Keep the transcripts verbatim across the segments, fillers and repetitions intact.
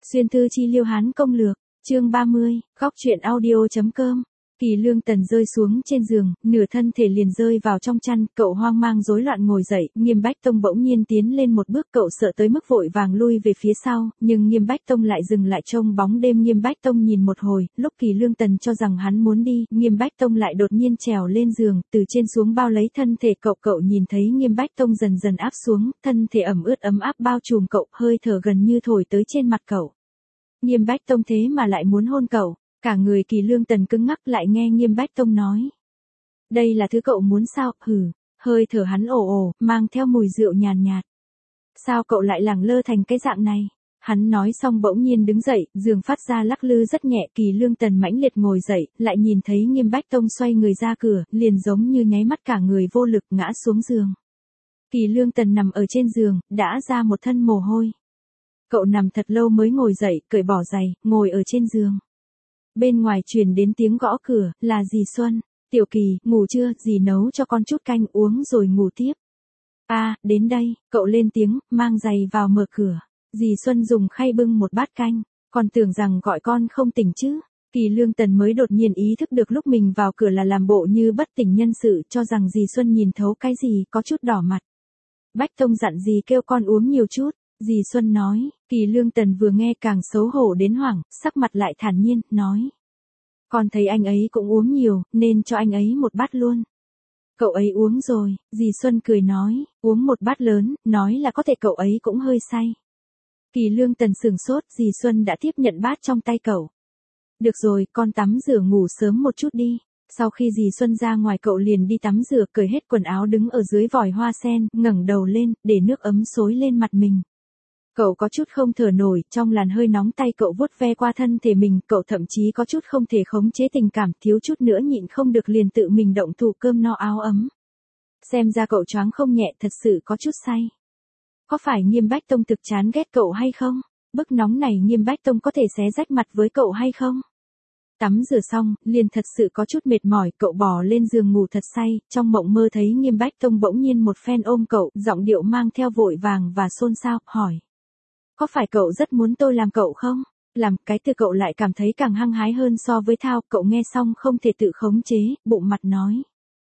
Xuyên thư chi liêu hán công lược, chương ba mươi, góc truyện audio.com. Kỳ Lương Tần rơi xuống trên giường, nửa thân thể liền rơi vào trong chăn, cậu hoang mang rối loạn ngồi dậy, Nghiêm Bách Tông bỗng nhiên tiến lên một bước, cậu sợ tới mức vội vàng lui về phía sau, nhưng Nghiêm Bách Tông lại dừng lại trông bóng đêm. Nghiêm Bách Tông nhìn một hồi, lúc Kỳ Lương Tần cho rằng hắn muốn đi, Nghiêm Bách Tông lại đột nhiên trèo lên giường, từ trên xuống bao lấy thân thể cậu. Cậu nhìn thấy Nghiêm Bách Tông dần dần áp xuống, thân thể ẩm ướt ấm áp bao trùm cậu, hơi thở gần như thổi tới trên mặt cậu. Nghiêm Bách Tông thế mà lại muốn hôn cậu. Cả người Kỳ Lương Tần cứng ngắc lại nghe Nghiêm Bách Tông nói. Đây là thứ cậu muốn sao? Hừ, hơi thở hắn ồ ồ, mang theo mùi rượu nhàn nhạt, nhạt. Sao cậu lại lẳng lơ thành cái dạng này? Hắn nói xong bỗng nhiên đứng dậy, giường phát ra lắc lư rất nhẹ. Kỳ Lương Tần mãnh liệt ngồi dậy, lại nhìn thấy Nghiêm Bách Tông xoay người ra cửa, liền giống như nháy mắt cả người vô lực ngã xuống giường. Kỳ Lương Tần nằm ở trên giường, đã ra một thân mồ hôi. Cậu nằm thật lâu mới ngồi dậy, cởi bỏ giày, ngồi ở trên giường. Bên ngoài truyền đến tiếng gõ cửa, là dì Xuân. Tiểu Kỳ, ngủ chưa? Dì nấu cho con chút canh uống rồi ngủ tiếp. A, à, đến đây, cậu lên tiếng, mang giày vào mở cửa. Dì Xuân dùng khay bưng một bát canh, còn tưởng rằng gọi con không tỉnh chứ. Kỳ Lương Tần mới đột nhiên ý thức được lúc mình vào cửa là làm bộ như bất tỉnh nhân sự, cho rằng dì Xuân nhìn thấu cái gì, có chút đỏ mặt. Bách Tông dặn dì kêu con uống nhiều chút. Dì Xuân nói. Kỳ Lương Tần vừa nghe càng xấu hổ đến hoảng, sắc mặt lại thản nhiên, nói. Con thấy anh ấy cũng uống nhiều, nên cho anh ấy một bát luôn. Cậu ấy uống rồi, dì Xuân cười nói, uống một bát lớn, nói là có thể cậu ấy cũng hơi say. Kỳ Lương Tần sửng sốt, dì Xuân đã tiếp nhận bát trong tay cậu. Được rồi, con tắm rửa ngủ sớm một chút đi. Sau khi dì Xuân ra ngoài cậu liền đi tắm rửa, cởi hết quần áo đứng ở dưới vòi hoa sen, ngẩng đầu lên, để nước ấm xối lên mặt mình. Cậu có chút không thở nổi, trong làn hơi nóng tay cậu vuốt ve qua thân thể mình, cậu thậm chí có chút không thể khống chế tình cảm, thiếu chút nữa nhịn không được liền tự mình động thủ cơm no áo ấm. Xem ra cậu choáng không nhẹ, thật sự có chút say. Có phải Nghiêm Bách Tông thực chán ghét cậu hay không? Bức nóng này Nghiêm Bách Tông có thể xé rách mặt với cậu hay không? Tắm rửa xong, liền thật sự có chút mệt mỏi, cậu bò lên giường ngủ thật say, trong mộng mơ thấy Nghiêm Bách Tông bỗng nhiên một phen ôm cậu, giọng điệu mang theo vội vàng và xôn xao, hỏi. Có phải cậu rất muốn tôi làm cậu không? Làm, cái từ cậu lại cảm thấy càng hăng hái hơn so với thao, cậu nghe xong không thể tự khống chế, bụng mặt nói.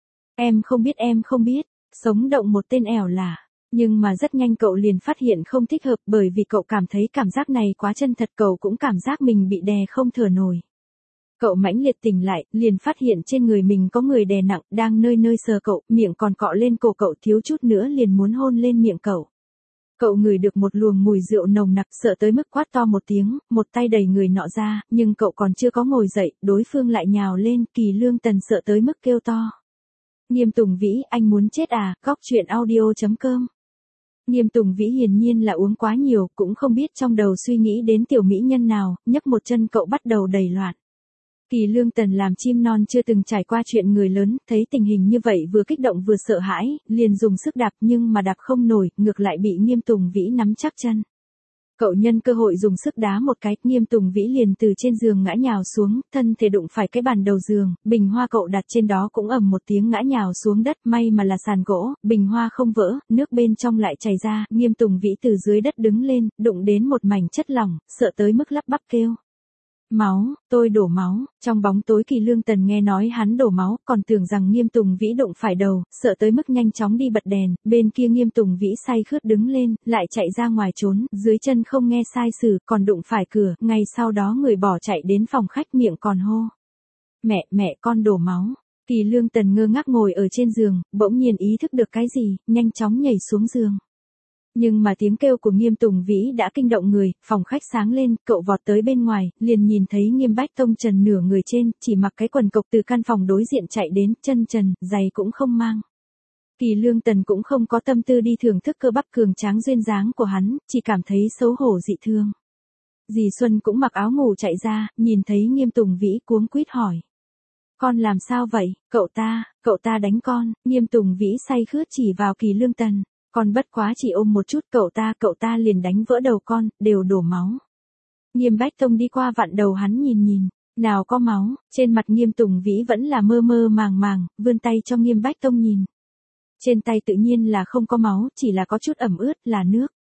Em không biết em không biết, sống động một tên ẻo lả. Nhưng mà rất nhanh cậu liền phát hiện không thích hợp, bởi vì cậu cảm thấy cảm giác này quá chân thật, cậu cũng cảm giác mình bị đè không thở nổi. Cậu mãnh liệt tỉnh lại, liền phát hiện trên người mình có người đè nặng, đang nơi nơi sờ cậu, miệng còn cọ lên cổ cậu, thiếu chút nữa liền muốn hôn lên miệng cậu. Cậu ngửi được một luồng mùi rượu nồng nặc, sợ tới mức quát to một tiếng, một tay đẩy người nọ ra, nhưng cậu còn chưa có ngồi dậy, đối phương lại nhào lên. Kỳ Lương Tần sợ tới mức kêu to. Nghiêm Tùng Vĩ, anh muốn chết à? Góc truyện audio.com. Nghiêm Tùng Vĩ hiển nhiên là uống quá nhiều, cũng không biết trong đầu suy nghĩ đến tiểu mỹ nhân nào, nhấc một chân cậu bắt đầu đầy loạn. Kỳ Lương Tần làm chim non chưa từng trải qua chuyện người lớn, thấy tình hình như vậy vừa kích động vừa sợ hãi, liền dùng sức đạp nhưng mà đạp không nổi, ngược lại bị Nghiêm Tùng Vĩ nắm chắc chân. Cậu nhân cơ hội dùng sức đá một cái, Nghiêm Tùng Vĩ liền từ trên giường ngã nhào xuống, thân thể đụng phải cái bàn đầu giường, bình hoa cậu đặt trên đó cũng ầm một tiếng ngã nhào xuống đất, may mà là sàn gỗ, bình hoa không vỡ, nước bên trong lại chảy ra, Nghiêm Tùng Vĩ từ dưới đất đứng lên, đụng đến một mảnh chất lỏng, sợ tới mức lắp bắp kêu. Máu, tôi đổ máu. Trong bóng tối Kỳ Lương Tần nghe nói hắn đổ máu, còn tưởng rằng Nghiêm Tùng Vĩ đụng phải đầu, sợ tới mức nhanh chóng đi bật đèn, bên kia Nghiêm Tùng Vĩ say khướt đứng lên, lại chạy ra ngoài trốn, dưới chân không nghe sai sử, còn đụng phải cửa, ngay sau đó người bỏ chạy đến phòng khách miệng còn hô. Mẹ, mẹ con đổ máu. Kỳ Lương Tần ngơ ngác ngồi ở trên giường, bỗng nhiên ý thức được cái gì, nhanh chóng nhảy xuống giường. Nhưng mà tiếng kêu của Nghiêm Tùng Vĩ đã kinh động người, phòng khách sáng lên, cậu vọt tới bên ngoài, liền nhìn thấy Nghiêm Bách Tông trần nửa người trên, chỉ mặc cái quần cộc từ căn phòng đối diện chạy đến, chân trần, giày cũng không mang. Kỳ Lương Tần cũng không có tâm tư đi thưởng thức cơ bắp cường tráng duyên dáng của hắn, chỉ cảm thấy xấu hổ dị thương. Dì Xuân cũng mặc áo ngủ chạy ra, nhìn thấy Nghiêm Tùng Vĩ cuống quýt hỏi. Con làm sao vậy? Cậu ta, cậu ta đánh con. Nghiêm Tùng Vĩ say khướt chỉ vào Kỳ Lương Tần. Con bất quá chỉ ôm một chút, cậu ta, cậu ta liền đánh vỡ đầu con, đều đổ máu. Nghiêm Bách Tông đi qua vặn đầu hắn nhìn nhìn, nào có máu, trên mặt Nghiêm Tùng Vĩ vẫn là mơ mơ màng màng, vươn tay cho Nghiêm Bách Tông nhìn. Trên tay tự nhiên là không có máu, chỉ là có chút ẩm ướt, là nước.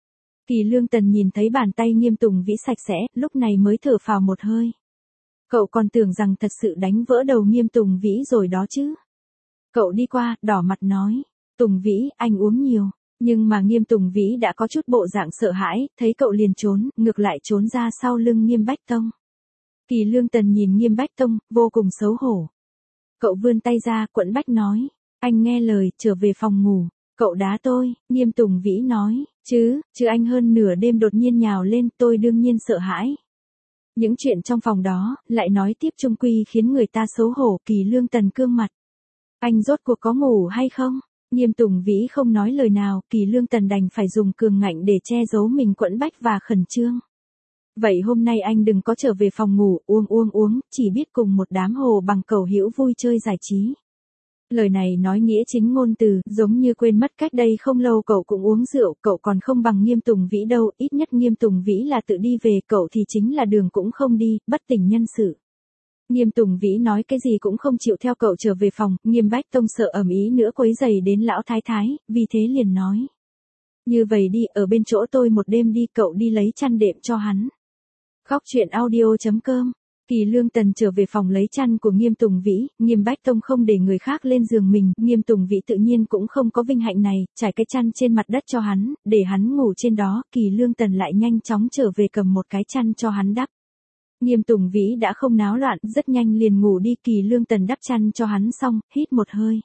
Kỳ Lương Tần nhìn thấy bàn tay Nghiêm Tùng Vĩ sạch sẽ, lúc này mới thở phào một hơi. Cậu còn tưởng rằng thật sự đánh vỡ đầu Nghiêm Tùng Vĩ rồi đó chứ. Cậu đi qua, đỏ mặt nói, Tùng Vĩ, anh uống nhiều. Nhưng mà Nghiêm Tùng Vĩ đã có chút bộ dạng sợ hãi, thấy cậu liền trốn, ngược lại trốn ra sau lưng Nghiêm Bách Tông. Kỳ Lương Tần nhìn Nghiêm Bách Tông, vô cùng xấu hổ. Cậu vươn tay ra, Quẫn Bách nói, anh nghe lời, trở về phòng ngủ. Cậu đá tôi, Nghiêm Tùng Vĩ nói, chứ, chứ anh hơn nửa đêm đột nhiên nhào lên, tôi đương nhiên sợ hãi. Những chuyện trong phòng đó, lại nói tiếp chung quy khiến người ta xấu hổ. Kỳ Lương Tần cương mặt. Anh rốt cuộc có ngủ hay không? Nghiêm Tùng Vĩ không nói lời nào, Kỳ Lương Tần đành phải dùng cường ngạnh để che giấu mình quẫn bách và khẩn trương. Vậy hôm nay anh đừng có trở về phòng ngủ, uống uống uống, chỉ biết cùng một đám hồ bằng cầu hữu vui chơi giải trí. Lời này nói nghĩa chính ngôn từ, giống như quên mất cách đây không lâu cậu cũng uống rượu, cậu còn không bằng Nghiêm Tùng Vĩ đâu, ít nhất Nghiêm Tùng Vĩ là tự đi về, cậu thì chính là đường cũng không đi, bất tỉnh nhân sự. Nghiêm Tùng Vĩ nói cái gì cũng không chịu theo cậu trở về phòng, Nghiêm Bách Tông sợ ầm ĩ nữa quấy rầy đến lão thái thái, vì thế liền nói. Như vậy đi, ở bên chỗ tôi một đêm đi, cậu đi lấy chăn đệm cho hắn. Khóc chuyện audio chấm com. Kỳ Lương Tần trở về phòng lấy chăn của Nghiêm Tùng Vĩ, Nghiêm Bách Tông không để người khác lên giường mình, Nghiêm Tùng Vĩ tự nhiên cũng không có vinh hạnh này, trải cái chăn trên mặt đất cho hắn, để hắn ngủ trên đó, Kỳ Lương Tần lại nhanh chóng trở về cầm một cái chăn cho hắn đắp. Nghiêm Tùng Vĩ đã không náo loạn, rất nhanh liền ngủ đi. Kỳ Lương Tần đắp chăn cho hắn xong, hít một hơi.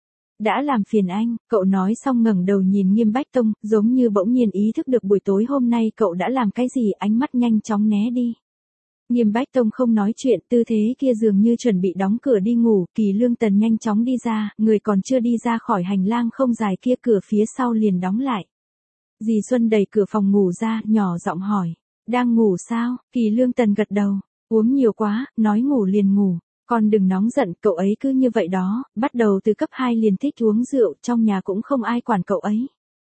Đã làm phiền anh, cậu nói xong ngẩng đầu nhìn Nghiêm Bách Tông, giống như bỗng nhiên ý thức được buổi tối hôm nay cậu đã làm cái gì, ánh mắt nhanh chóng né đi. Nghiêm Bách Tông không nói chuyện, tư thế kia dường như chuẩn bị đóng cửa đi ngủ, Kỳ Lương Tần nhanh chóng đi ra, người còn chưa đi ra khỏi hành lang không dài kia cửa phía sau liền đóng lại. Dì Xuân đẩy cửa phòng ngủ ra, nhỏ giọng hỏi, đang ngủ sao? Kỳ Lương Tần gật đầu, uống nhiều quá, nói ngủ liền ngủ. Con đừng nóng giận, cậu ấy cứ như vậy đó, bắt đầu từ cấp hai liền thích uống rượu, trong nhà cũng không ai quản cậu ấy.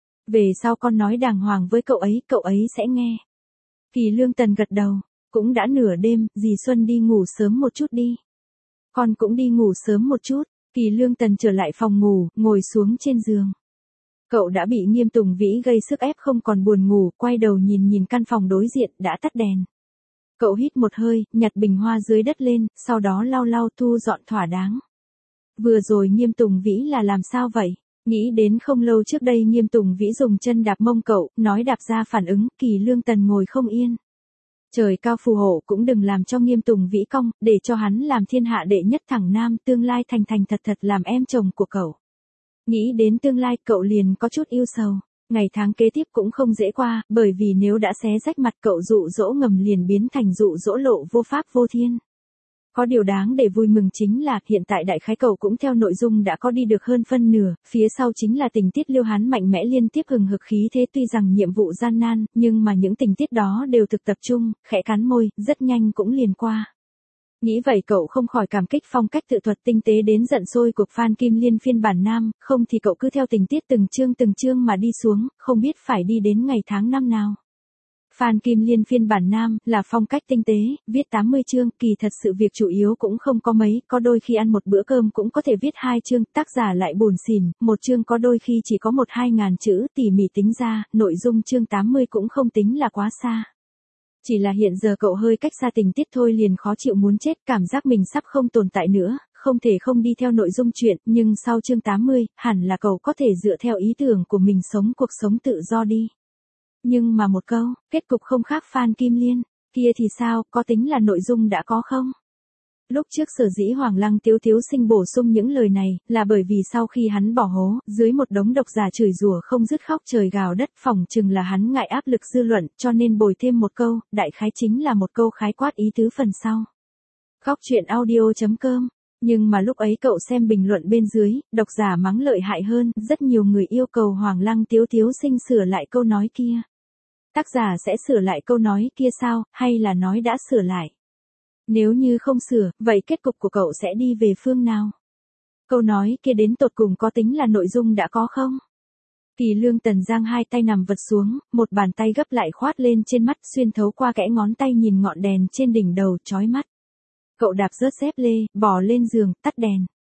Về sau con nói đàng hoàng với cậu ấy, cậu ấy sẽ nghe. Kỳ Lương Tần gật đầu, cũng đã nửa đêm, dì Xuân đi ngủ sớm một chút đi. Con cũng đi ngủ sớm một chút. Kỳ Lương Tần trở lại phòng ngủ, ngồi xuống trên giường. Cậu đã bị Nghiêm Tùng Vĩ gây sức ép không còn buồn ngủ, quay đầu nhìn nhìn căn phòng đối diện, đã tắt đèn. Cậu hít một hơi, nhặt bình hoa dưới đất lên, sau đó lau lau thu dọn thỏa đáng. Vừa rồi Nghiêm Tùng Vĩ là làm sao vậy? Nghĩ đến không lâu trước đây Nghiêm Tùng Vĩ dùng chân đạp mông cậu, nói đạp ra phản ứng, Kỳ Lương Tần ngồi không yên. Trời cao phù hộ cũng đừng làm cho Nghiêm Tùng Vĩ cong, để cho hắn làm thiên hạ đệ nhất thẳng nam, tương lai thành thành thật thật làm em chồng của cậu. Nghĩ đến tương lai cậu liền có chút yêu sầu. Ngày tháng kế tiếp cũng không dễ qua, bởi vì nếu đã xé rách mặt cậu dụ dỗ ngầm liền biến thành dụ dỗ lộ vô pháp vô thiên. Có điều đáng để vui mừng chính là hiện tại đại khái cậu cũng theo nội dung đã có đi được hơn phân nửa, phía sau chính là tình tiết Liêu Hán mạnh mẽ liên tiếp hừng hực khí thế, tuy rằng nhiệm vụ gian nan, nhưng mà những tình tiết đó đều thực tập trung, khẽ cắn môi, rất nhanh cũng liền qua. Nghĩ vậy cậu không khỏi cảm kích phong cách tự thuật tinh tế đến giận sôi của Phan Kim Liên phiên bản nam, không thì cậu cứ theo tình tiết từng chương từng chương mà đi xuống, không biết phải đi đến ngày tháng năm nào. Phan Kim Liên phiên bản nam là phong cách tinh tế, viết tám mươi chương, kỳ thật sự việc chủ yếu cũng không có mấy, có đôi khi ăn một bữa cơm cũng có thể viết hai chương, tác giả lại buồn xỉn, một chương có đôi khi chỉ có một hai ngàn chữ, tỉ mỉ tính ra, nội dung chương tám mươi cũng không tính là quá xa. Chỉ là hiện giờ cậu hơi cách xa tình tiết thôi liền khó chịu muốn chết, cảm giác mình sắp không tồn tại nữa, không thể không đi theo nội dung chuyện, nhưng sau chương tám mươi, hẳn là cậu có thể dựa theo ý tưởng của mình sống cuộc sống tự do đi. Nhưng mà một câu, kết cục không khác Phan Kim Liên, kia thì sao, có tính là nội dung đã có không? Lúc trước sở dĩ Hoàng Lăng Tiếu Tiếu Sinh bổ sung những lời này, là bởi vì sau khi hắn bỏ hố, dưới một đống độc giả chửi rủa không dứt khóc trời gào đất, phỏng chừng là hắn ngại áp lực dư luận, cho nên bồi thêm một câu, đại khái chính là một câu khái quát ý tứ phần sau. Khóc chuyện audio chấm com. Nhưng mà lúc ấy cậu xem bình luận bên dưới, độc giả mắng lợi hại hơn, rất nhiều người yêu cầu Hoàng Lăng Tiếu Tiếu Sinh sửa lại câu nói kia. Tác giả sẽ sửa lại câu nói kia sao, hay là nói đã sửa lại? Nếu như không sửa, vậy kết cục của cậu sẽ đi về phương nào? Câu nói kia đến tột cùng có tính là nội dung đã có không? Kỳ Lương Tần giang hai tay nằm vật xuống, một bàn tay gấp lại khoát lên trên mắt, xuyên thấu qua kẽ ngón tay nhìn ngọn đèn trên đỉnh đầu, chói mắt. Cậu đạp rớt dép lê, bò lên giường, tắt đèn.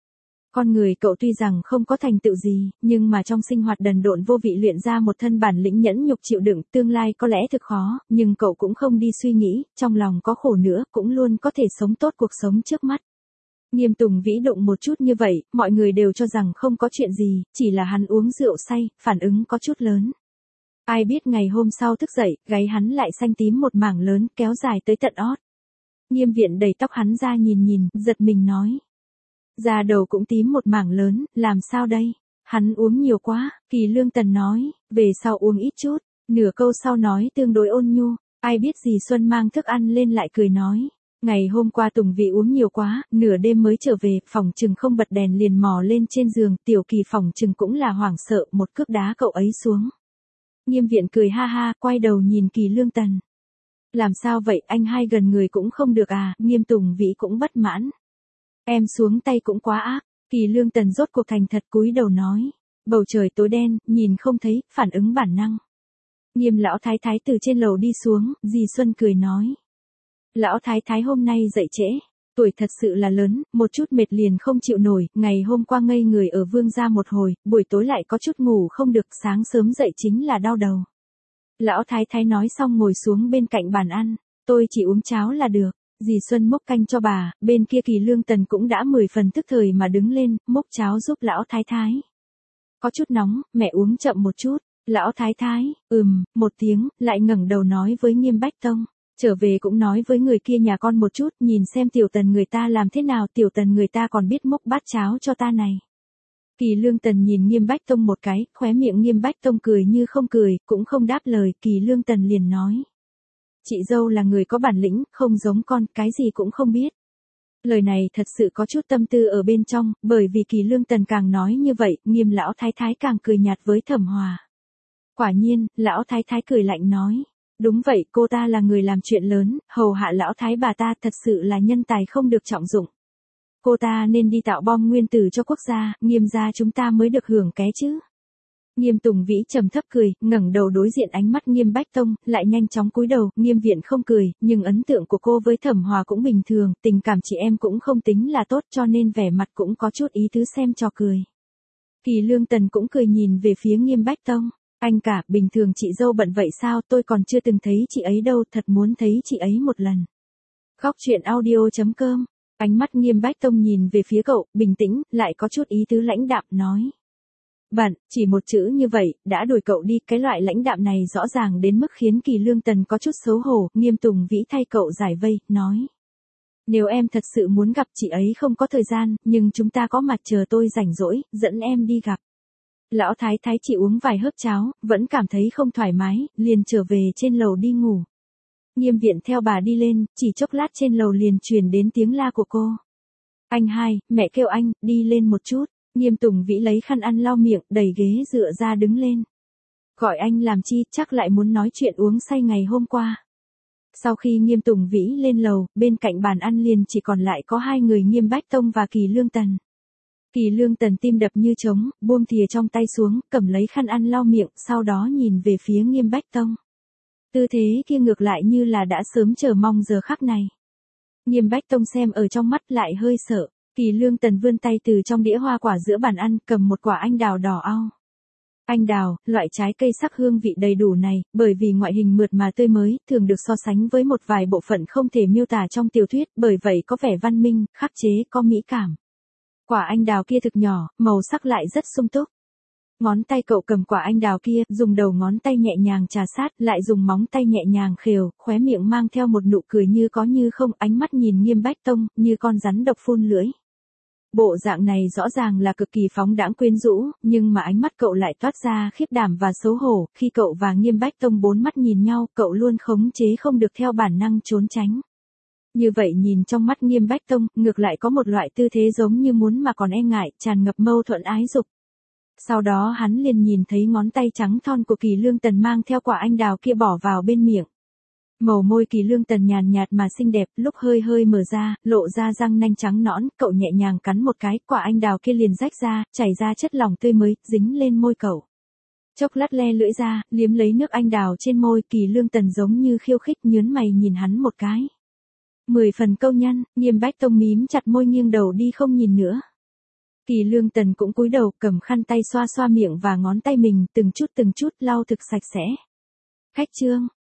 Con người cậu tuy rằng không có thành tựu gì, nhưng mà trong sinh hoạt đần độn vô vị luyện ra một thân bản lĩnh nhẫn nhục chịu đựng, tương lai có lẽ thực khó, nhưng cậu cũng không đi suy nghĩ, trong lòng có khổ nữa, cũng luôn có thể sống tốt cuộc sống trước mắt. Nghiêm Tùng Vĩ đụng một chút như vậy, mọi người đều cho rằng không có chuyện gì, chỉ là hắn uống rượu say, phản ứng có chút lớn. Ai biết ngày hôm sau thức dậy, gáy hắn lại xanh tím một mảng lớn, kéo dài tới tận ót. Nghiêm Viện đẩy tóc hắn ra nhìn nhìn, giật mình nói. Da đầu cũng tím một mảng lớn, làm sao đây? Hắn uống nhiều quá, Kỳ Lương Tần nói, về sau uống ít chút, nửa câu sau nói tương đối ôn nhu, ai biết gì Xuân mang thức ăn lên lại cười nói. Ngày hôm qua Tùng Vĩ uống nhiều quá, nửa đêm mới trở về, phòng trừng không bật đèn liền mò lên trên giường, Tiểu Kỳ phòng trừng cũng là hoảng sợ, một cước đá cậu ấy xuống. Nghiêm Viện cười ha ha, quay đầu nhìn Kỳ Lương Tần. Làm sao vậy, anh hai gần người cũng không được à, Nghiêm Tùng Vĩ cũng bất mãn. Em xuống tay cũng quá ác, Kỳ Lương Tần rốt cuộc thành thật cúi đầu nói. Bầu trời tối đen, nhìn không thấy, phản ứng bản năng. Nghiêm lão thái thái từ trên lầu đi xuống, dì Xuân cười nói. Lão thái thái hôm nay dậy trễ, tuổi thật sự là lớn, một chút mệt liền không chịu nổi, ngày hôm qua ngây người ở Vương gia một hồi, buổi tối lại có chút ngủ không được, sáng sớm dậy chính là đau đầu. Lão thái thái nói xong ngồi xuống bên cạnh bàn ăn, tôi chỉ uống cháo là được. Dì Xuân múc canh cho bà, bên kia Kỳ Lương Tần cũng đã mười phần tức thời mà đứng lên, múc cháo giúp lão thái thái. Có chút nóng, mẹ uống chậm một chút, lão thái thái, ừm, một tiếng, lại ngẩng đầu nói với Nghiêm Bách Tông, trở về cũng nói với người kia nhà con một chút, nhìn xem Tiểu Tần người ta làm thế nào, Tiểu Tần người ta còn biết múc bát cháo cho ta này. Kỳ Lương Tần nhìn Nghiêm Bách Tông một cái, khóe miệng Nghiêm Bách Tông cười như không cười, cũng không đáp lời, Kỳ Lương Tần liền nói. Chị dâu là người có bản lĩnh, không giống con, cái gì cũng không biết. Lời này thật sự có chút tâm tư ở bên trong, bởi vì Kỳ Lương Tần càng nói như vậy, Nghiêm lão thái thái càng cười nhạt với Thẩm Hòa. Quả nhiên, lão thái thái cười lạnh nói. Đúng vậy, cô ta là người làm chuyện lớn, hầu hạ lão thái bà ta thật sự là nhân tài không được trọng dụng. Cô ta nên đi tạo bom nguyên tử cho quốc gia, Nghiêm gia chúng ta mới được hưởng ké chứ. Nghiêm Tùng Vĩ trầm thấp cười, ngẩng đầu đối diện ánh mắt Nghiêm Bách Tông, lại nhanh chóng cúi đầu, Nghiêm Viện không cười, nhưng ấn tượng của cô với Thẩm Hòa cũng bình thường, tình cảm chị em cũng không tính là tốt cho nên vẻ mặt cũng có chút ý tứ xem trò cười. Kỳ Lương Tần cũng cười nhìn về phía Nghiêm Bách Tông, anh cả, bình thường chị dâu bận vậy sao, tôi còn chưa từng thấy chị ấy đâu, thật muốn thấy chị ấy một lần. Khóc chuyện audio chấm com, ánh mắt Nghiêm Bách Tông nhìn về phía cậu, bình tĩnh, lại có chút ý tứ lãnh đạm, nói. Bận, chỉ một chữ như vậy, đã đuổi cậu đi, cái loại lãnh đạm này rõ ràng đến mức khiến Kỳ Lương Tần có chút xấu hổ, Nghiêm Tùng Vĩ thay cậu giải vây, nói. Nếu em thật sự muốn gặp chị ấy không có thời gian, nhưng chúng ta có mặt chờ tôi rảnh rỗi, dẫn em đi gặp. Lão thái thái chỉ uống vài hớp cháo, vẫn cảm thấy không thoải mái, liền trở về trên lầu đi ngủ. Nghiêm Viện theo bà đi lên, chỉ chốc lát trên lầu liền truyền đến tiếng la của cô. Anh hai, mẹ kêu anh, đi lên một chút. Nghiêm Tùng Vĩ lấy khăn ăn lau miệng, đẩy ghế dựa ra đứng lên. Gọi anh làm chi, chắc lại muốn nói chuyện uống say ngày hôm qua. Sau khi Nghiêm Tùng Vĩ lên lầu, bên cạnh bàn ăn liền chỉ còn lại có hai người Nghiêm Bách Tông và Kỳ Lương Tần. Kỳ Lương Tần tim đập như trống, buông thìa trong tay xuống, cầm lấy khăn ăn lau miệng, sau đó nhìn về phía Nghiêm Bách Tông. Tư thế kia ngược lại như là đã sớm chờ mong giờ khắc này. Nghiêm Bách Tông xem ở trong mắt lại hơi sợ. Kỳ Lương Tần vươn tay từ trong đĩa hoa quả giữa bàn ăn, cầm một quả anh đào đỏ au. Anh đào, loại trái cây sắc hương vị đầy đủ này, bởi vì ngoại hình mượt mà tươi mới, thường được so sánh với một vài bộ phận không thể miêu tả trong tiểu thuyết, bởi vậy có vẻ văn minh, khắc chế, có mỹ cảm. Quả anh đào kia thực nhỏ, màu sắc lại rất sung túc. Ngón tay cậu cầm quả anh đào kia, dùng đầu ngón tay nhẹ nhàng trà sát, lại dùng móng tay nhẹ nhàng khều, khóe miệng mang theo một nụ cười như có như không, ánh mắt nhìn Nghiêm Bách Tông, như con rắn độc phun lưỡi. Bộ dạng này rõ ràng là cực kỳ phóng đãng quyến rũ, nhưng mà ánh mắt cậu lại toát ra khiếp đảm và xấu hổ, khi cậu và Nghiêm Bách Tông bốn mắt nhìn nhau, cậu luôn khống chế không được theo bản năng trốn tránh. Như vậy nhìn trong mắt Nghiêm Bách Tông, ngược lại có một loại tư thế giống như muốn mà còn e ngại, tràn ngập mâu thuẫn ái dục. Sau đó hắn liền nhìn thấy ngón tay trắng thon của Kỳ Lương Tần mang theo quả anh đào kia bỏ vào bên miệng. Màu môi Kỳ Lương Tần nhàn nhạt mà xinh đẹp, lúc hơi hơi mở ra, lộ ra răng nanh trắng nõn, cậu nhẹ nhàng cắn một cái, quả anh đào kia liền rách ra, chảy ra chất lỏng tươi mới, dính lên môi cậu. Chốc lát le lưỡi ra, liếm lấy nước anh đào trên môi, Kỳ Lương Tần giống như khiêu khích nhớn mày nhìn hắn một cái. Mười phần câu nhân, Nghiêm Bách Tông mím chặt môi nghiêng đầu đi không nhìn nữa. Kỳ Lương Tần cũng cúi đầu cầm khăn tay xoa xoa miệng và ngón tay mình, từng chút từng chút lau thực sạch sẽ. Khách Trương,